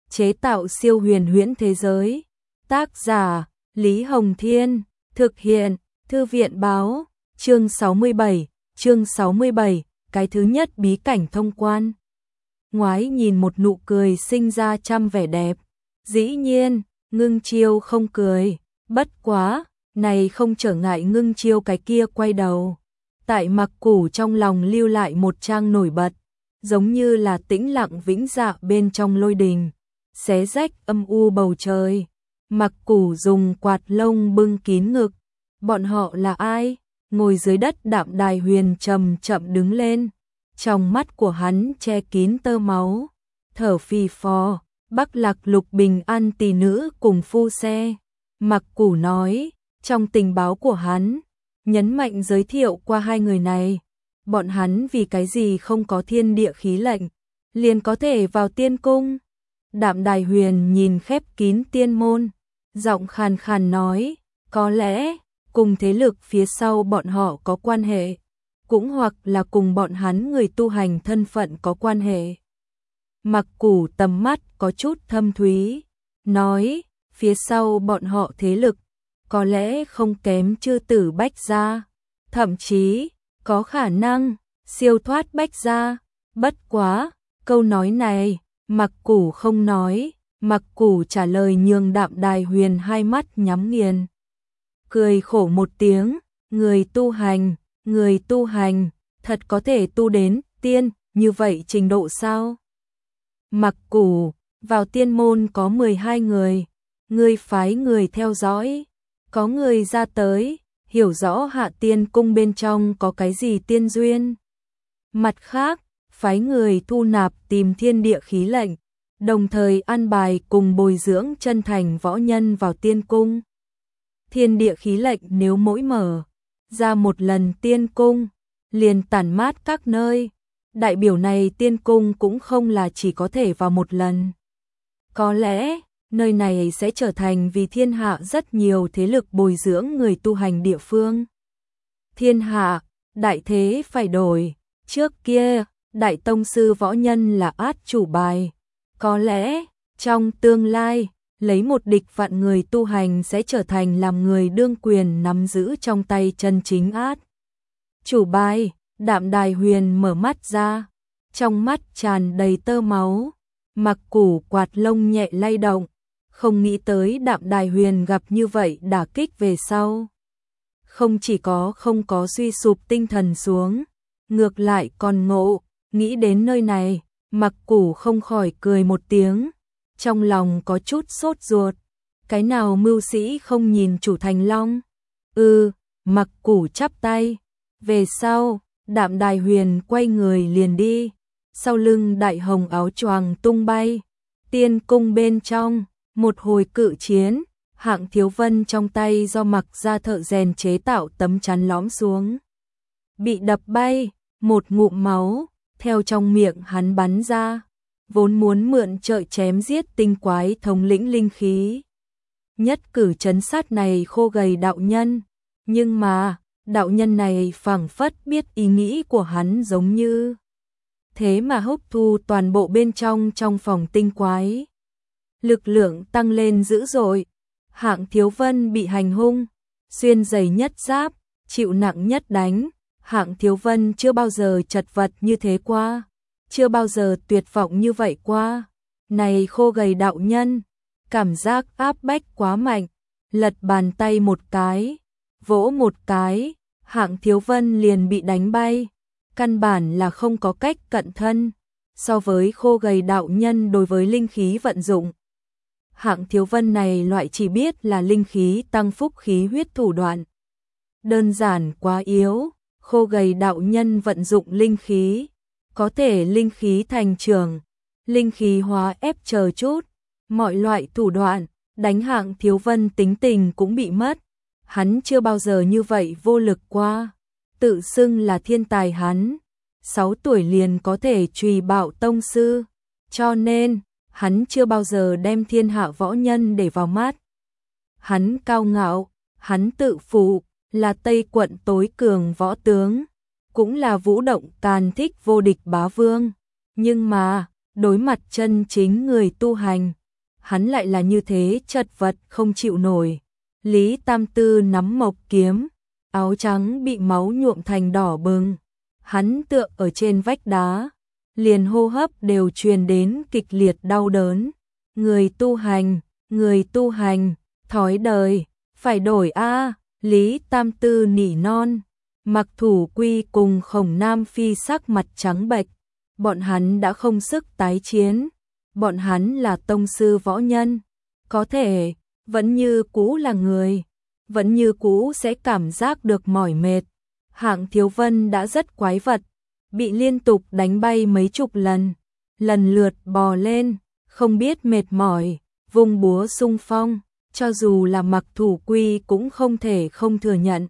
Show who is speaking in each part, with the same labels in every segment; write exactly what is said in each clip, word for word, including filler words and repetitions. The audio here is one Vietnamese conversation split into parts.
Speaker 1: chế tạo siêu huyền huyễn thế giới. Tác giả Lý Hồng Thiên, thực hiện Thư viện Báo, chương sáu mươi bảy, chương sáu mươi bảy, cái thứ nhất bí cảnh thông quan. Ngoái nhìn một nụ cười sinh ra trăm vẻ đẹp, dĩ nhiên, Ngưng Chiêu không cười, bất quá, này không trở ngại Ngưng Chiêu cái kia quay đầu. Tại Mặc Củ trong lòng lưu lại một trang nổi bật, giống như là tĩnh lặng vĩnh dạ bên trong lôi đình, xé rách âm u bầu trời. Mặc Củ dùng quạt lông bưng kín ngực. Bọn họ là ai? Ngồi dưới đất Đạm Đài Huyền chậm chậm đứng lên, trong mắt của hắn che kín tơ máu, thở phì phò. Bắc Lạc Lục Bình An tỷ nữ cùng phu xe. Mặc Củ nói, trong tình báo của hắn, nhấn mạnh giới thiệu qua hai người này. Bọn hắn vì cái gì không có thiên địa khí lệnh, liền có thể vào tiên cung. Đạm Đài Huyền nhìn khép kín tiên môn, giọng khàn khàn nói, có lẽ cùng thế lực phía sau bọn họ có quan hệ, cũng hoặc là cùng bọn hắn người tu hành thân phận có quan hệ. Mặc Củ tầm mắt có chút thâm thúy, nói, phía sau bọn họ thế lực, có lẽ không kém Chư Tử Bách Gia, thậm chí, có khả năng, siêu thoát Bách Gia. Bất quá, câu nói này, Mặc Củ không nói, Mặc Củ trả lời nhường Đạm Đài Huyền hai mắt nhắm nghiền. Cười khổ một tiếng, người tu hành, người tu hành, thật có thể tu đến tiên, như vậy trình độ sao? Mặc Củ, vào tiên môn có mười hai người, ngươi phái người theo dõi, có người ra tới, hiểu rõ Hạ Tiên cung bên trong có cái gì tiên duyên. Mặt khác, phái người thu nạp tìm thiên địa khí lệnh, đồng thời an bài cùng bồi dưỡng chân thành võ nhân vào tiên cung. Thiên địa khí lệnh nếu mỗi mở ra một lần tiên cung, liền tản mát các nơi. Đại biểu này tiên cung cũng không là chỉ có thể vào một lần. Có lẽ, nơi này sẽ trở thành vì thiên hạ rất nhiều thế lực bồi dưỡng người tu hành địa phương. Thiên hạ, đại thế phải đổi. Trước kia, đại tông sư võ nhân là át chủ bài. Có lẽ, trong tương lai, lấy một địch vạn người tu hành sẽ trở thành làm người đương quyền nắm giữ trong tay chân chính át chủ bài. Đạm Đài Huyền mở mắt ra, trong mắt tràn đầy tơ máu. Mặc Củ quạt lông nhẹ lay động, không nghĩ tới Đạm Đài Huyền gặp như vậy đả kích về sau. Không chỉ có không có suy sụp tinh thần xuống, ngược lại còn ngộ, nghĩ đến nơi này, Mặc Củ không khỏi cười một tiếng, trong lòng có chút sốt ruột. Cái nào mưu sĩ không nhìn chủ thành long? Ừ, Mặc Củ chắp tay. Về sau, Đạm Đài Huyền quay người liền đi, sau lưng đại hồng áo choàng tung bay. Tiên cung bên trong, một hồi cự chiến, Hạng Thiếu Vân trong tay do Mặc gia thợ rèn chế tạo tấm chắn lõm xuống, bị đập bay, một ngụm máu theo trong miệng hắn bắn ra, vốn muốn mượn trợ chém giết tinh quái thống lĩnh linh khí. Nhất cử chấn sát này khô gầy đạo nhân, nhưng mà đạo nhân này phảng phất biết ý nghĩ của hắn giống như thế mà hấp thu toàn bộ bên trong trong phòng tinh quái. Lực lượng tăng lên dữ dội, Hạng Thiếu Vân bị hành hung, xuyên giày nhất giáp, chịu nặng nhất đánh. Hạng Thiếu Vân chưa bao giờ chật vật như thế qua, chưa bao giờ tuyệt vọng như vậy qua. Này khô gầy đạo nhân, cảm giác áp bách quá mạnh, lật bàn tay một cái, vỗ một cái, Hạng Thiếu Vân liền bị đánh bay, căn bản là không có cách cận thân. So với khô gầy đạo nhân đối với linh khí vận dụng, Hạng Thiếu Vân này loại chỉ biết là linh khí tăng phúc khí huyết thủ đoạn, đơn giản quá yếu. Khô gầy đạo nhân vận dụng linh khí, có thể linh khí thành trường, linh khí hóa ép chờ chút, mọi loại thủ đoạn, đánh Hạng Thiếu Vân tính tình cũng bị mất. Hắn chưa bao giờ như vậy vô lực qua, tự xưng là thiên tài hắn, sáu tuổi liền có thể trùy bạo tông sư, cho nên, hắn chưa bao giờ đem thiên hạ võ nhân để vào mắt. Hắn cao ngạo, hắn tự phụ, là Tây quận tối cường võ tướng, cũng là vũ động càn thích vô địch bá vương, nhưng mà, đối mặt chân chính người tu hành, hắn lại là như thế chật vật không chịu nổi. Lý Tam Tư nắm mộc kiếm, áo trắng bị máu nhuộm thành đỏ bừng. Hắn tựa ở trên vách đá, liền hô hấp đều truyền đến kịch liệt đau đớn. Người tu hành, người tu hành, thói đời, phải đổi a. Lý Tam Tư nỉ non. Mặc Thủ Quy cùng Khổng Nam Phi sắc mặt trắng bệch, bọn hắn đã không sức tái chiến, bọn hắn là tông sư võ nhân, có thể vẫn như cũ là người, vẫn như cũ sẽ cảm giác được mỏi mệt. Hạng Thiếu Vân đã rất quái vật, bị liên tục đánh bay mấy chục lần, lần lượt bò lên, không biết mệt mỏi, vung búa xung phong, cho dù là Mặc Thủ Quy cũng không thể không thừa nhận.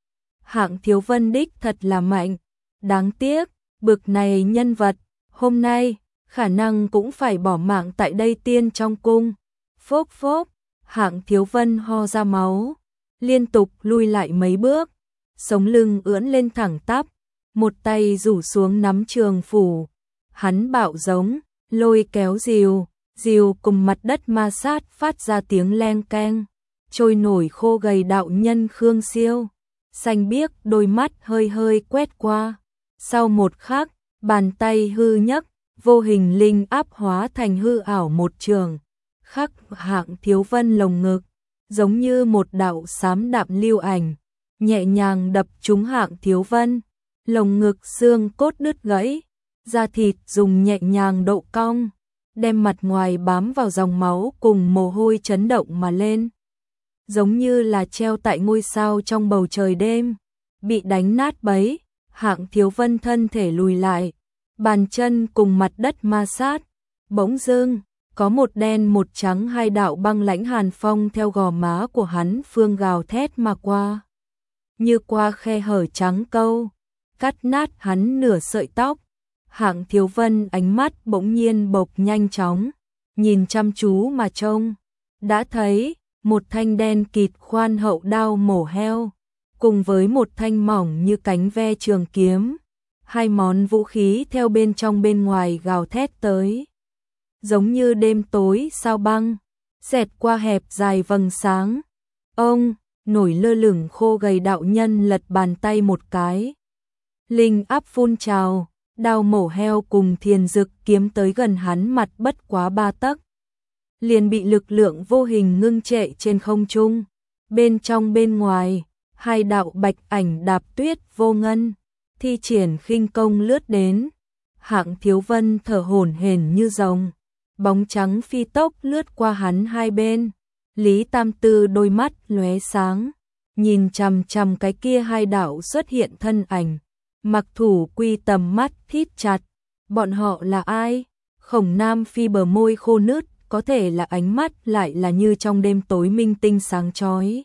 Speaker 1: Hạng Thiếu Vân đích thật là mạnh, đáng tiếc, bực này nhân vật, hôm nay, khả năng cũng phải bỏ mạng tại đây tiên trong cung. Phốc phốc, Hạng Thiếu Vân ho ra máu, liên tục lui lại mấy bước, sống lưng ưỡn lên thẳng tắp, một tay rủ xuống nắm trường phủ. Hắn bạo giống, lôi kéo rìu, rìu cùng mặt đất ma sát phát ra tiếng leng keng, trôi nổi khô gầy đạo nhân Khương Siêu. Xanh biếc đôi mắt hơi hơi quét qua. Sau một khắc, bàn tay hư nhấc, vô hình linh áp hóa thành hư ảo một trường. Khắc Hạng Thiếu Vân lồng ngực, giống như một đạo xám đạm lưu ảnh, nhẹ nhàng đập trúng Hạng Thiếu Vân. Lồng ngực xương cốt đứt gãy, da thịt dùng nhẹ nhàng độ cong, đem mặt ngoài bám vào dòng máu cùng mồ hôi chấn động mà lên. Giống như là treo tại ngôi sao trong bầu trời đêm, bị đánh nát bấy. Hạng Thiếu Vân thân thể lùi lại, bàn chân cùng mặt đất ma sát, bỗng dưng có một đen một trắng hai đạo băng lãnh hàn phong theo gò má của hắn phương gào thét mà qua, như qua khe hở trắng câu, cắt nát hắn nửa sợi tóc. Hạng Thiếu Vân ánh mắt bỗng nhiên bộc nhanh chóng, nhìn chăm chú mà trông, đã thấy một thanh đen kịt khoan hậu đao mổ heo, cùng với một thanh mỏng như cánh ve trường kiếm, hai món vũ khí theo bên trong bên ngoài gào thét tới, giống như đêm tối sao băng, xẹt qua hẹp dài vầng sáng. Ông, nổi lơ lửng khô gầy đạo nhân lật bàn tay một cái, linh áp phun trào, đao mổ heo cùng thiền dực kiếm tới gần hắn mặt bất quá ba tấc, liền bị lực lượng vô hình ngưng trệ trên không trung. Bên trong bên ngoài, hai đạo bạch ảnh đạp tuyết vô ngân, thi triển khinh công lướt đến. Hạng Thiếu Vân thở hổn hển như rồng, bóng trắng phi tốc lướt qua hắn hai bên. Lý Tam Tư đôi mắt lóe sáng, nhìn chằm chằm cái kia hai đạo xuất hiện thân ảnh. Mặc Thủ Quy tầm mắt thít chặt, bọn họ là ai? Khổng Nam Phi bờ môi khô nứt, có thể là ánh mắt lại là như trong đêm tối minh tinh sáng chói.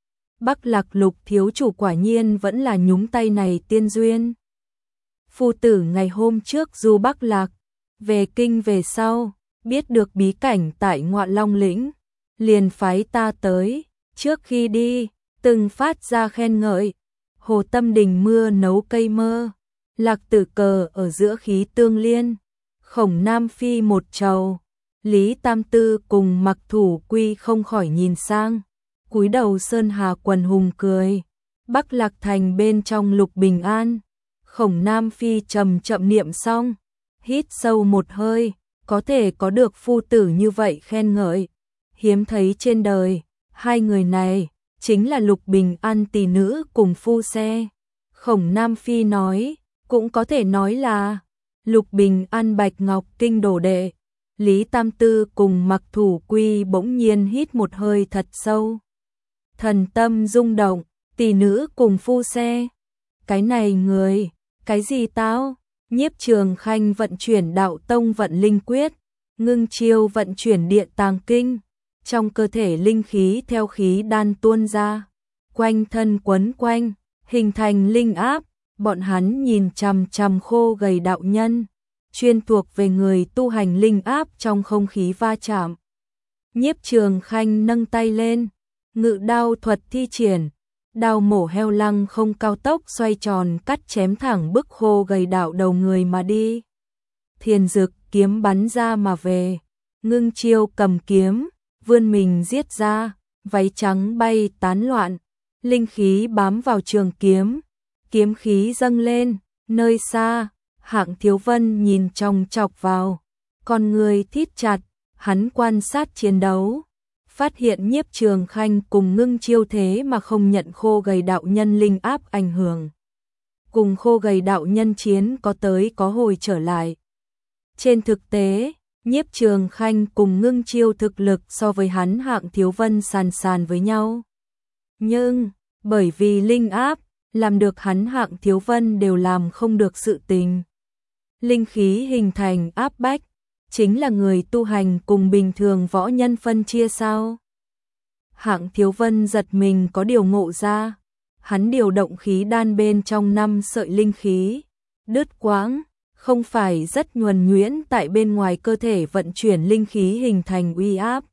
Speaker 1: Bắc Lạc Lục thiếu chủ quả nhiên vẫn là nhúng tay này tiên duyên. Phu tử ngày hôm trước du Bắc Lạc, về kinh về sau, biết được bí cảnh tại Ngọa Long lĩnh, liền phái ta tới, trước khi đi, từng phát ra khen ngợi. Hồ Tâm Đình mưa nấu cây mơ, Lạc Tử Cờ ở giữa khí tương liên, Khổng Nam Phi một trầu. Lý Tam Tư cùng Mặc Thủ Quy không khỏi nhìn sang, cúi đầu sơn hà quần hùng cười. Bắc Lạc thành bên trong Lục Bình An, Khổng Nam Phi trầm chậm niệm xong, hít sâu một hơi, có thể có được phu tử như vậy khen ngợi, hiếm thấy trên đời. Hai người này chính là Lục Bình An tỷ nữ cùng phu xe. Khổng Nam Phi nói, cũng có thể nói là Lục Bình An Bạch Ngọc Kinh đồ đệ. Lý Tam Tư cùng Mặc Thủ Quy bỗng nhiên hít một hơi thật sâu, thần tâm rung động. Tỷ nữ cùng phu xe, cái này người, cái gì tao? Nhiếp Trường Khanh vận chuyển đạo tông vận linh quyết, Ngưng Chiêu vận chuyển địa tàng kinh, trong cơ thể linh khí theo khí đan tuôn ra, quanh thân quấn quanh, hình thành linh áp. Bọn hắn nhìn chằm chằm khô gầy đạo nhân, chuyên thuộc về người tu hành linh áp trong không khí va chạm. Nhiếp Trường Khanh nâng tay lên, ngự đao thuật thi triển, đao mổ heo lăng không cao tốc xoay tròn cắt chém thẳng bức khô gầy đạo đầu người mà đi. Thiền dực kiếm bắn ra mà về, Ngưng Chiêu cầm kiếm, vươn mình giết ra, váy trắng bay tán loạn, linh khí bám vào trường kiếm, kiếm khí dâng lên, nơi xa, Hạng Thiếu Vân nhìn chòng chọc vào, con người thít chặt, hắn quan sát chiến đấu, phát hiện Nhiếp Trường Khanh cùng Ngưng Chiêu thế mà không nhận Khô Gầy đạo nhân linh áp ảnh hưởng. Cùng Khô Gầy đạo nhân chiến có tới có hồi trở lại. Trên thực tế, Nhiếp Trường Khanh cùng Ngưng Chiêu thực lực so với hắn Hạng Thiếu Vân sàn sàn với nhau. Nhưng, bởi vì linh áp, làm được hắn Hạng Thiếu Vân đều làm không được sự tình. Linh khí hình thành áp bách, chính là người tu hành cùng bình thường võ nhân phân chia sao? Hạng Thiếu Vân giật mình có điều ngộ ra, hắn điều động khí đan bên trong năm sợi linh khí, đứt quãng, không phải rất nhuần nhuyễn tại bên ngoài cơ thể vận chuyển linh khí hình thành uy áp.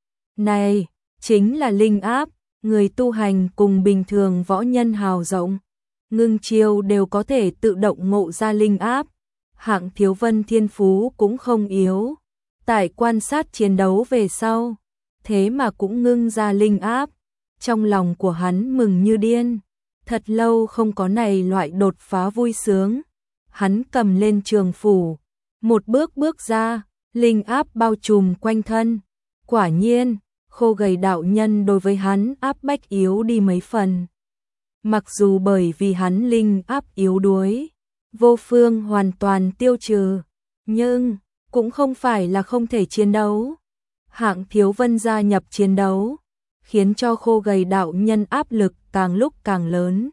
Speaker 1: Này, chính là linh áp, người tu hành cùng bình thường võ nhân hào rộng, Ngưng Chiêu đều có thể tự động ngộ ra linh áp. Hạng Thiếu Vân thiên phú cũng không yếu, tại quan sát chiến đấu về sau, thế mà cũng ngưng ra linh áp, trong lòng của hắn mừng như điên, thật lâu không có này loại đột phá vui sướng. Hắn cầm lên trường phủ, một bước bước ra, linh áp bao trùm quanh thân, quả nhiên, Khô Gầy đạo nhân đối với hắn áp bách yếu đi mấy phần. Mặc dù bởi vì hắn linh áp yếu đuối, vô phương hoàn toàn tiêu trừ, nhưng cũng không phải là không thể chiến đấu. Hạng Thiếu Vân gia nhập chiến đấu, khiến cho Khô Gầy đạo nhân áp lực càng lúc càng lớn.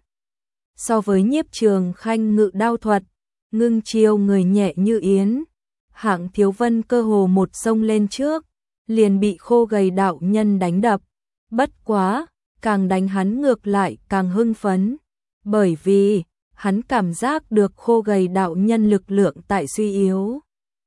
Speaker 1: So với Nhiếp Trường Khanh ngự đao thuật, Ngưng Chiêu người nhẹ như yến, Hạng Thiếu Vân cơ hồ một xông lên trước, liền bị Khô Gầy đạo nhân đánh đập. Bất quá, càng đánh hắn ngược lại càng hưng phấn, bởi vì hắn cảm giác được Khô Gầy đạo nhân lực lượng tại suy yếu.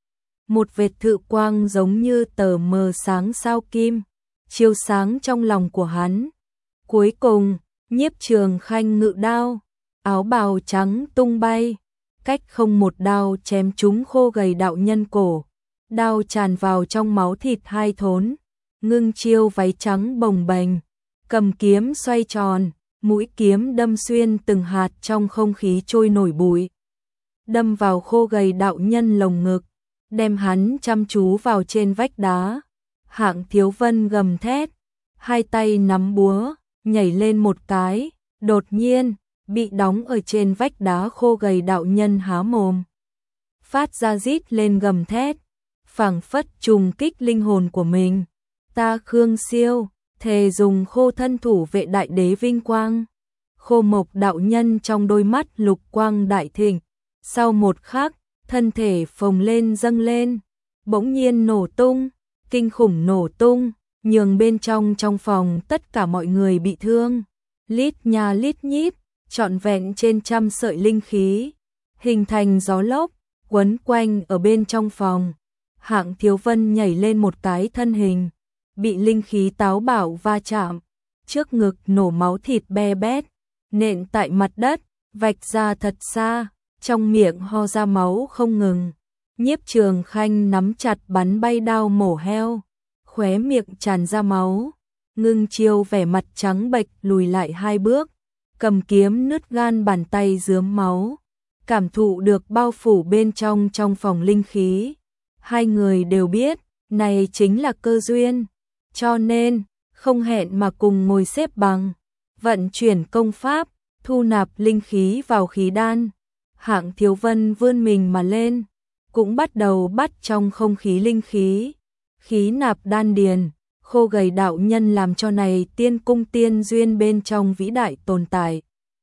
Speaker 1: Một vệt thự quang giống như tờ mờ sáng sao kim, chiếu sáng trong lòng của hắn. Cuối cùng, Nhiếp Trường Khanh ngự đao, áo bào trắng tung bay, cách không một đao chém trúng Khô Gầy đạo nhân cổ, đao tràn vào trong máu thịt hai thốn. Ngưng Chiêu váy trắng bồng bềnh, cầm kiếm xoay tròn, mũi kiếm đâm xuyên từng hạt trong không khí trôi nổi bụi, đâm vào Khô Gầy đạo nhân lồng ngực, đem hắn chăm chú vào trên vách đá. Hạng Thiếu Vân gầm thét, hai tay nắm búa, nhảy lên một cái, đột nhiên bị đóng ở trên vách đá. Khô Gầy đạo nhân há mồm, phát ra rít lên gầm thét, phảng phất trùng kích linh hồn của mình. Ta Khương Siêu, thề dùng khô thân thủ vệ đại đế vinh quang. Khô Mộc đạo nhân trong đôi mắt lục quang đại thịnh, sau một khắc, thân thể phồng lên dâng lên, bỗng nhiên nổ tung, kinh khủng nổ tung, nhường bên trong trong phòng tất cả mọi người bị thương. Lít nha lít nhít, trọn vẹn trên trăm sợi linh khí, hình thành gió lốc, quấn quanh ở bên trong phòng. Hạng Thiếu Vân nhảy lên một cái thân hình, bị linh khí táo bạo va chạm, trước ngực nổ máu thịt be bét, nện tại mặt đất, vạch ra thật xa, trong miệng ho ra máu không ngừng. Nhiếp Trường Khanh nắm chặt bắn bay đao mổ heo, khóe miệng tràn ra máu. Ngưng Chiêu vẻ mặt trắng bệch lùi lại hai bước, cầm kiếm nứt gan bàn tay rướm máu, cảm thụ được bao phủ bên trong trong phòng linh khí. Hai người đều biết, này chính là cơ duyên, cho nên không hẹn mà cùng ngồi xếp bằng, vận chuyển công pháp, thu nạp linh khí vào khí đan. Hạng Thiếu Vân vươn mình mà lên, cũng bắt đầu bắt trong không khí linh khí, khí nạp đan điền. Khô Gầy đạo nhân làm cho này tiên cung tiên duyên bên trong vĩ đại tồn tại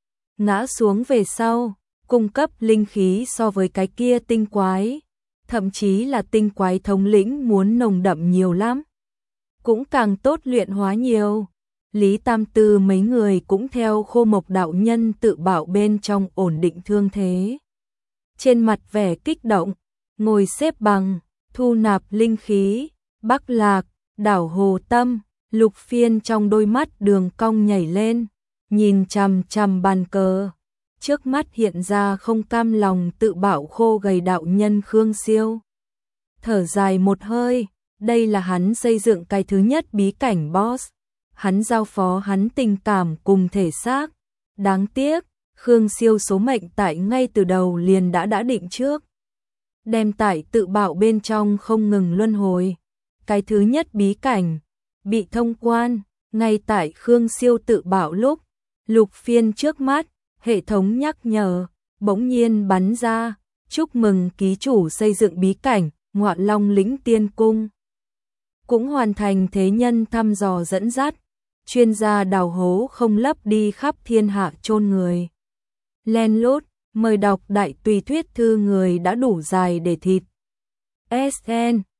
Speaker 1: ngã xuống về sau, cung cấp linh khí so với cái kia tinh quái, thậm chí là tinh quái thống lĩnh muốn nồng đậm nhiều lắm, cũng càng tốt luyện hóa nhiều. Lý Tam Tư mấy người cũng theo Khô Mộc đạo nhân tự bảo bên trong ổn định thương thế, trên mặt vẻ kích động, ngồi xếp bằng, thu nạp linh khí. Bắc Lạc, Đảo Hồ Tâm, Lục Phiên trong đôi mắt đường cong nhảy lên, nhìn chằm chằm bàn cờ, trước mắt hiện ra không cam lòng tự bảo Khô Gầy đạo nhân Khương Siêu. Thở dài một hơi, Đây là hắn xây dựng cái thứ nhất bí cảnh boss. Hắn giao phó hắn tình cảm cùng thể xác. Đáng tiếc, Khương Siêu số mệnh tại ngay từ đầu liền đã đã định trước. Đem tại tự bạo bên trong không ngừng luân hồi. Cái thứ nhất bí cảnh bị thông quan, ngay tại Khương Siêu tự bạo lúc, lục phiên trước mắt, hệ thống nhắc nhở, bỗng nhiên bắn ra, chúc mừng ký chủ xây dựng bí cảnh, Ngọa Long Lĩnh Tiên Cung. Cũng hoàn thành thế nhân thăm dò dẫn dắt, chuyên gia đào hố không lấp đi khắp thiên hạ chôn người. Len lút, mời đọc đại tùy thuyết thư người đã đủ dài để thịt. ét en